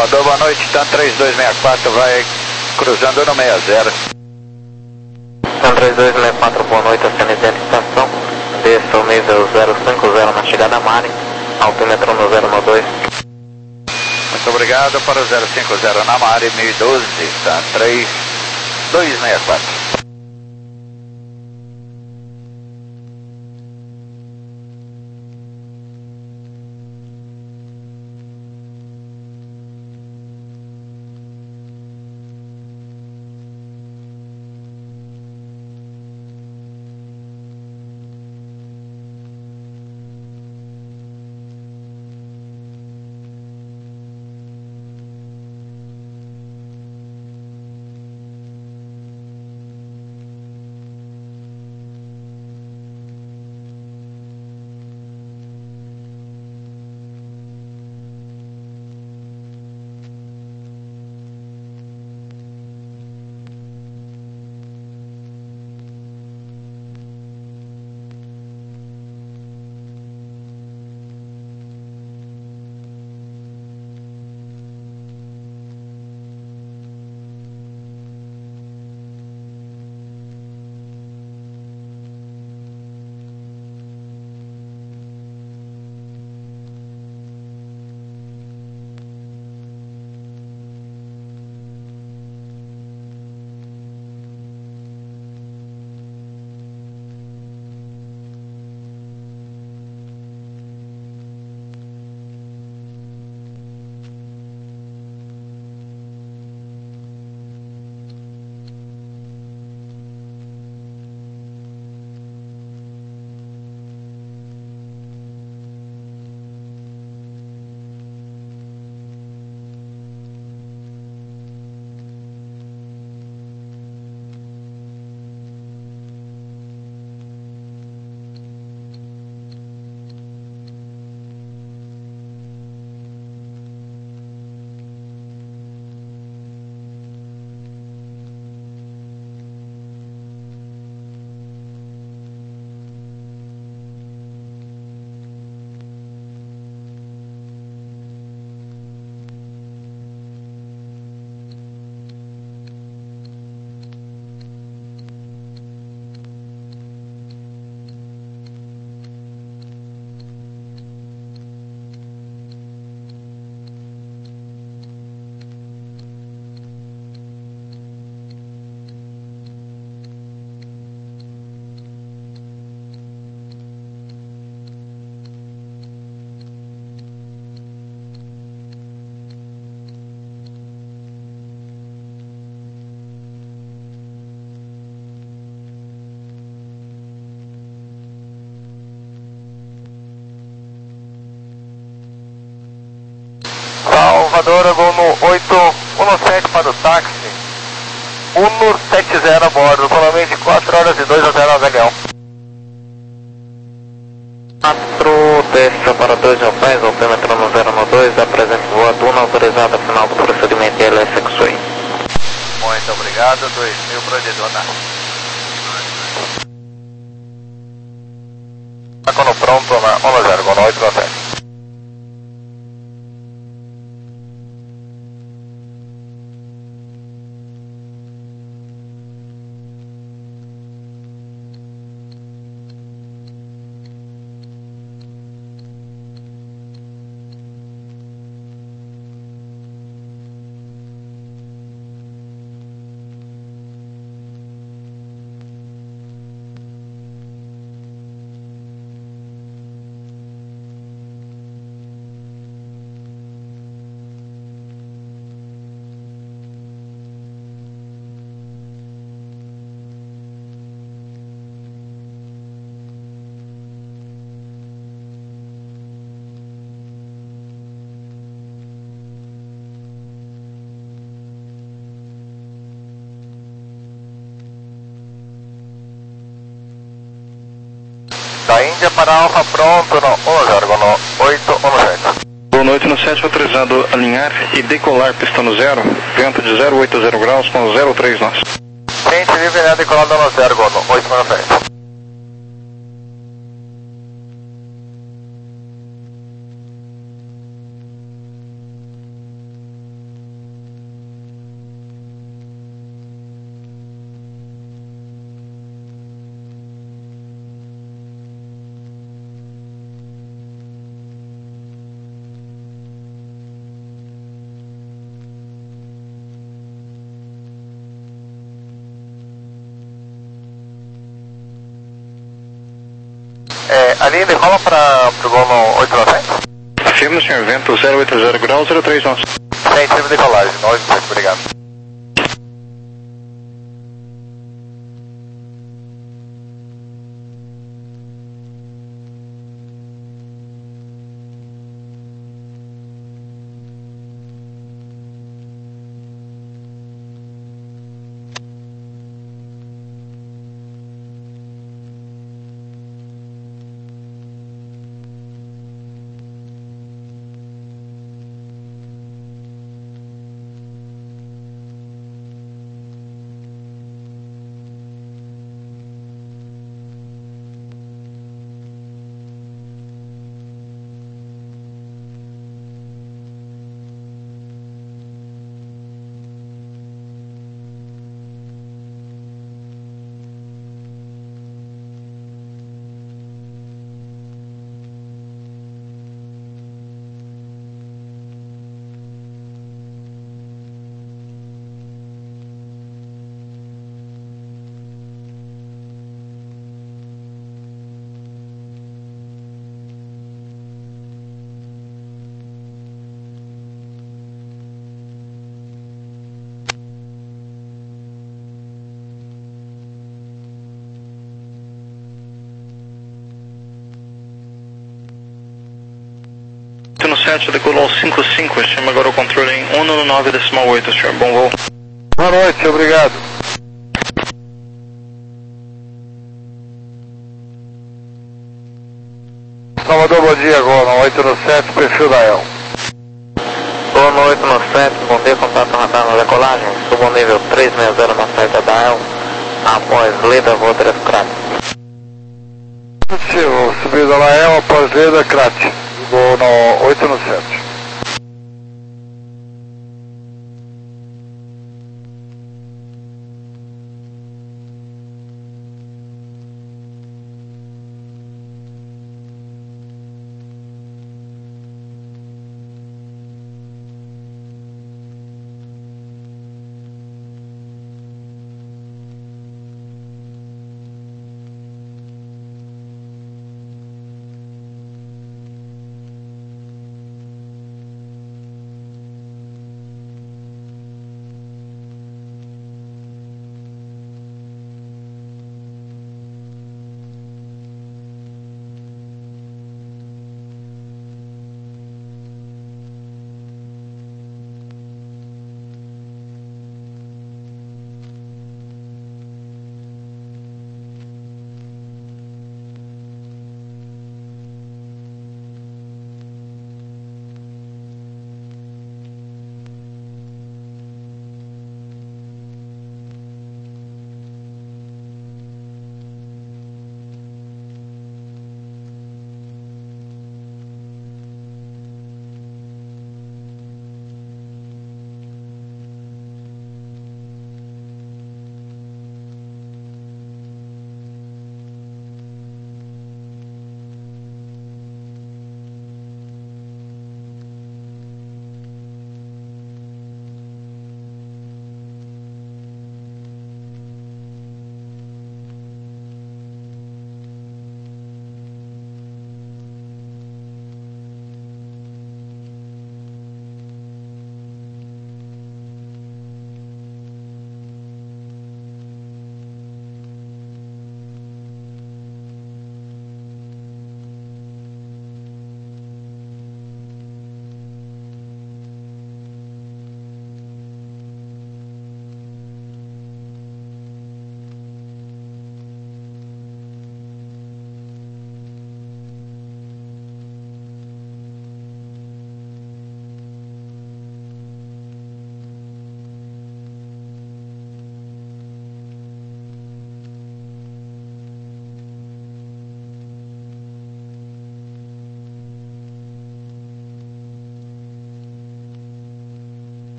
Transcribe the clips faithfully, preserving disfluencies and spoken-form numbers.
Salvador, boa noite, TAM três dois seis quatro, vai cruzando no sessenta. TAM três dois seis quatro, boa noite, acionista de estação, desça o nível zero cinco zero na chegada a Mari, altímetro no zero um dois. Muito obrigado para o zero cinco zero na Mari, mil e doze, TAM três dois seis quatro. Salvador, vou no oito um sete para o táxi, Uno setenta a bordo, solamente quatro horas e dois a zero H L. quatro, desça para dois mil pés, altímetro no zero um dois, apresente voa Duna autorizada, final do procedimento L S X-Way. Muito obrigado, dois mil para de Duna. Quando pronto na um zero, com oito a sete. Da Índia para Alfa pronto no um zero, no oito um sete. Boa noite, no sete autorizado alinhar e decolar pistão no zero, vento de zero oito zero graus com zero três nós. Gente livre, né, decolado no zero, no oito um sete. É, Alinha decola para o voo no oito nove sete? Afirma, senhor, vento zero oito zero graus, zero três nós. Sente decolagem, nove sete, obrigado. No sete, decolou cinco cinco, estima agora o controle em um no nove decimal oito, senhor. Bom voo. Boa noite, obrigado. Salvador, bom dia, Gol no oito no sete, perfil da El. Gol no oito no sete, bom dia, contato radar na decolagem, subo ao nível três seis zero na saída da El, após lida, voo três crat. Positivo, subida na El, após lida, crat. Gol no oito no sete.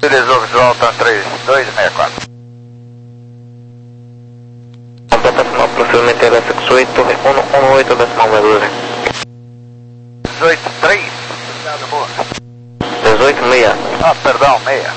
Utilizou visual TAM três dois seis quatro. Completa final procedimento elétrico oito, torre um um oito decimal medusa. dezoito três. Obrigado, boa. dezoito seis. Ah, perdão, meia.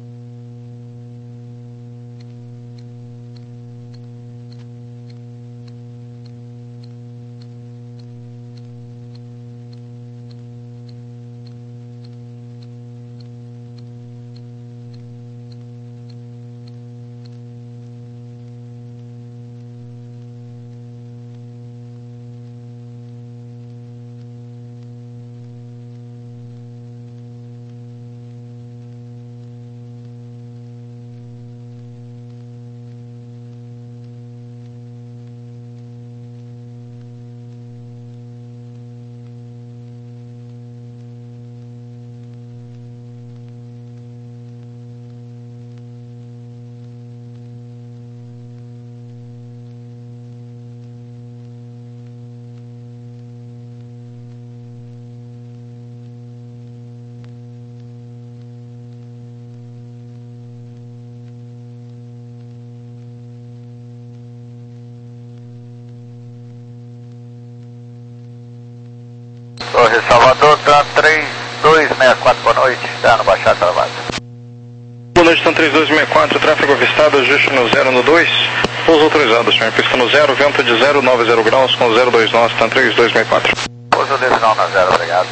Torre Salvador, TAM três dois seis quatro, boa noite, está no Baixada Travada. Boa noite, TAM três dois seis quatro, tráfego avistado, ajuste no zero no dois, pouso autorizado, senhor, pista no zero, vento de zero nove zero graus com zero dois nove, TAM três dois seis quatro. Pouso decisão na zero, obrigado.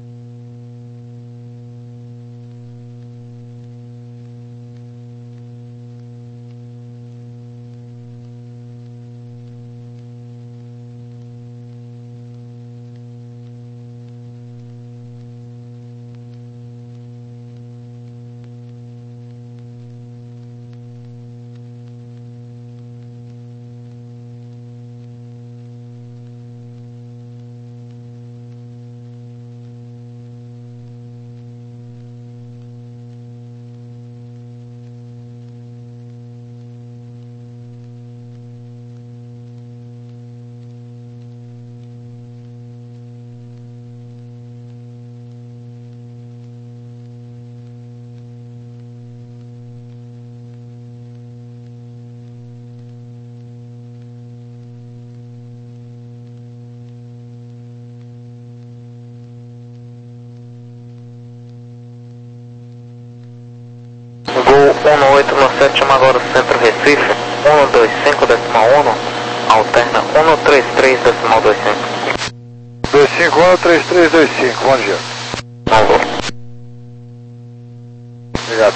um oito nove sete, chama agora o centro Recife, um dois cinco decimal um, alterna um três três decimal vinte e cinco. dois cinco um três três dois cinco, bom dia. Alô. Obrigado.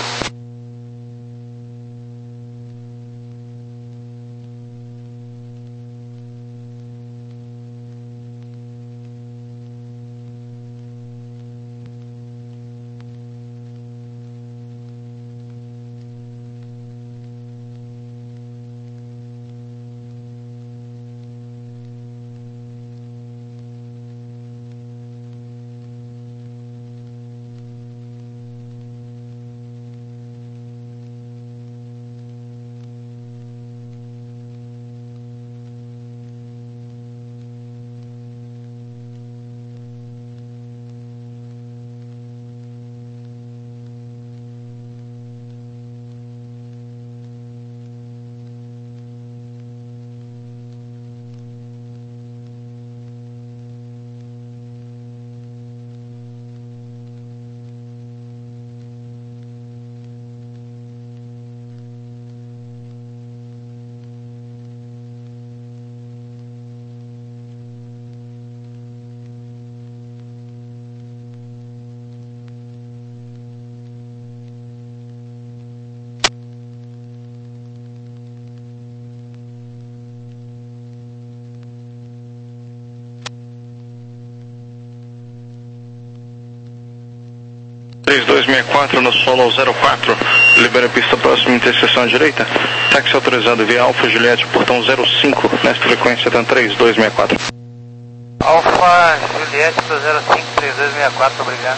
três dois seis quatro no solo zero quatro, libera a pista próxima, interseção à direita, táxi autorizado via Alfa Juliette, portão zero cinco, nesta frequência TAM três dois seis quatro. Alfa Juliette para zero cinco três dois seis quatro, obrigado.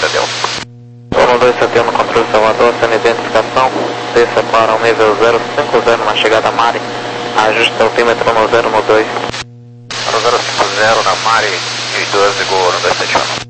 Adeus. um dois sete um no controle Salvador, sem identificação, desça para o nível zero cinco zero na chegada a Mari, ajuste altímetro no zero no dois. Para o zero cinco zero na Mari, mil e doze, Gol um dois sete um.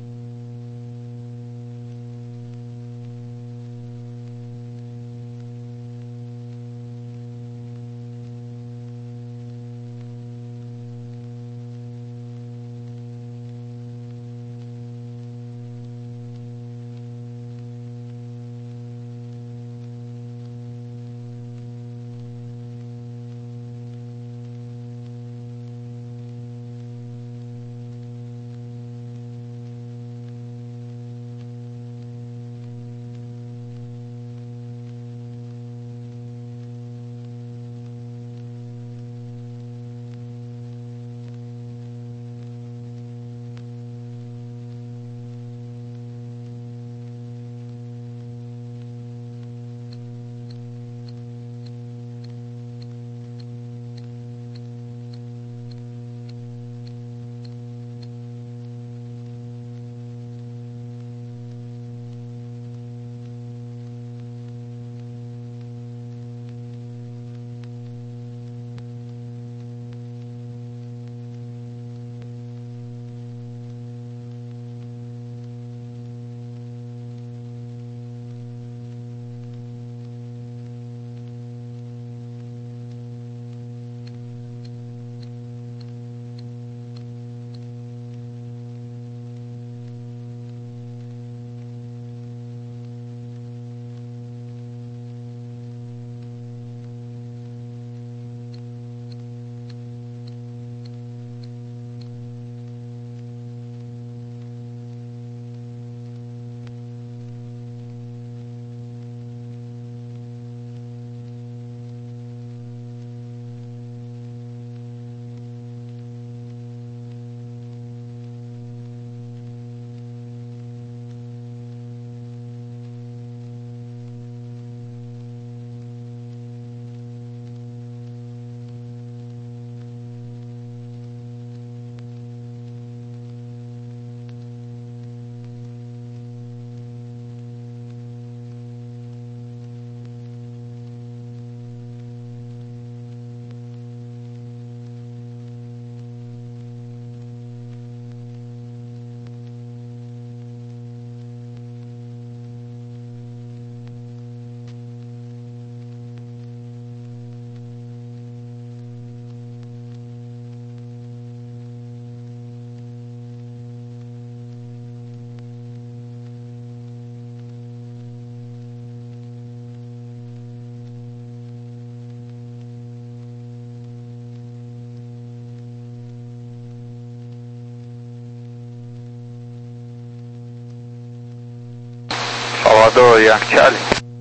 Salvador, Yankee Charlie.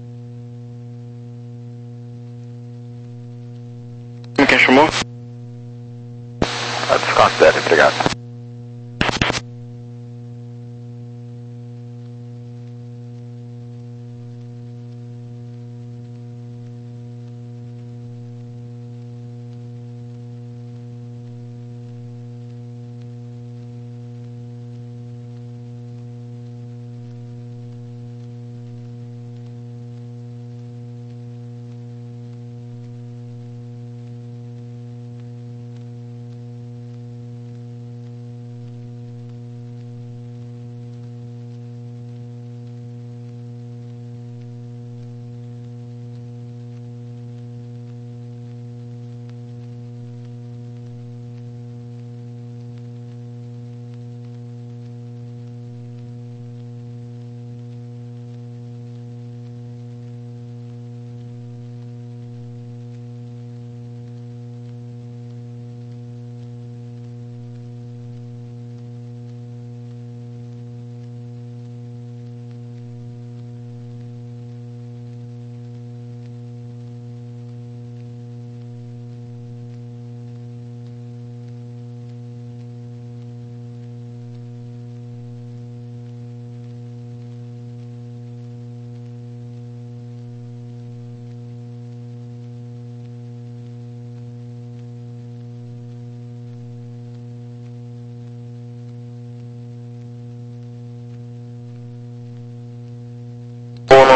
Quem chamou? Desconsidere, obrigado.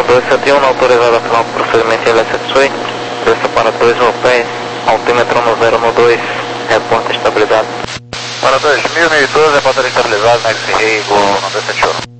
no dois sete um, autorizado a final do procedimento L S X-Way, desça para dois mil pés, altímetro no zero no dois, reporta estabilidade. Para dois mil, mil e doze, reporta estabilidade, Max Rego, no dois sete um.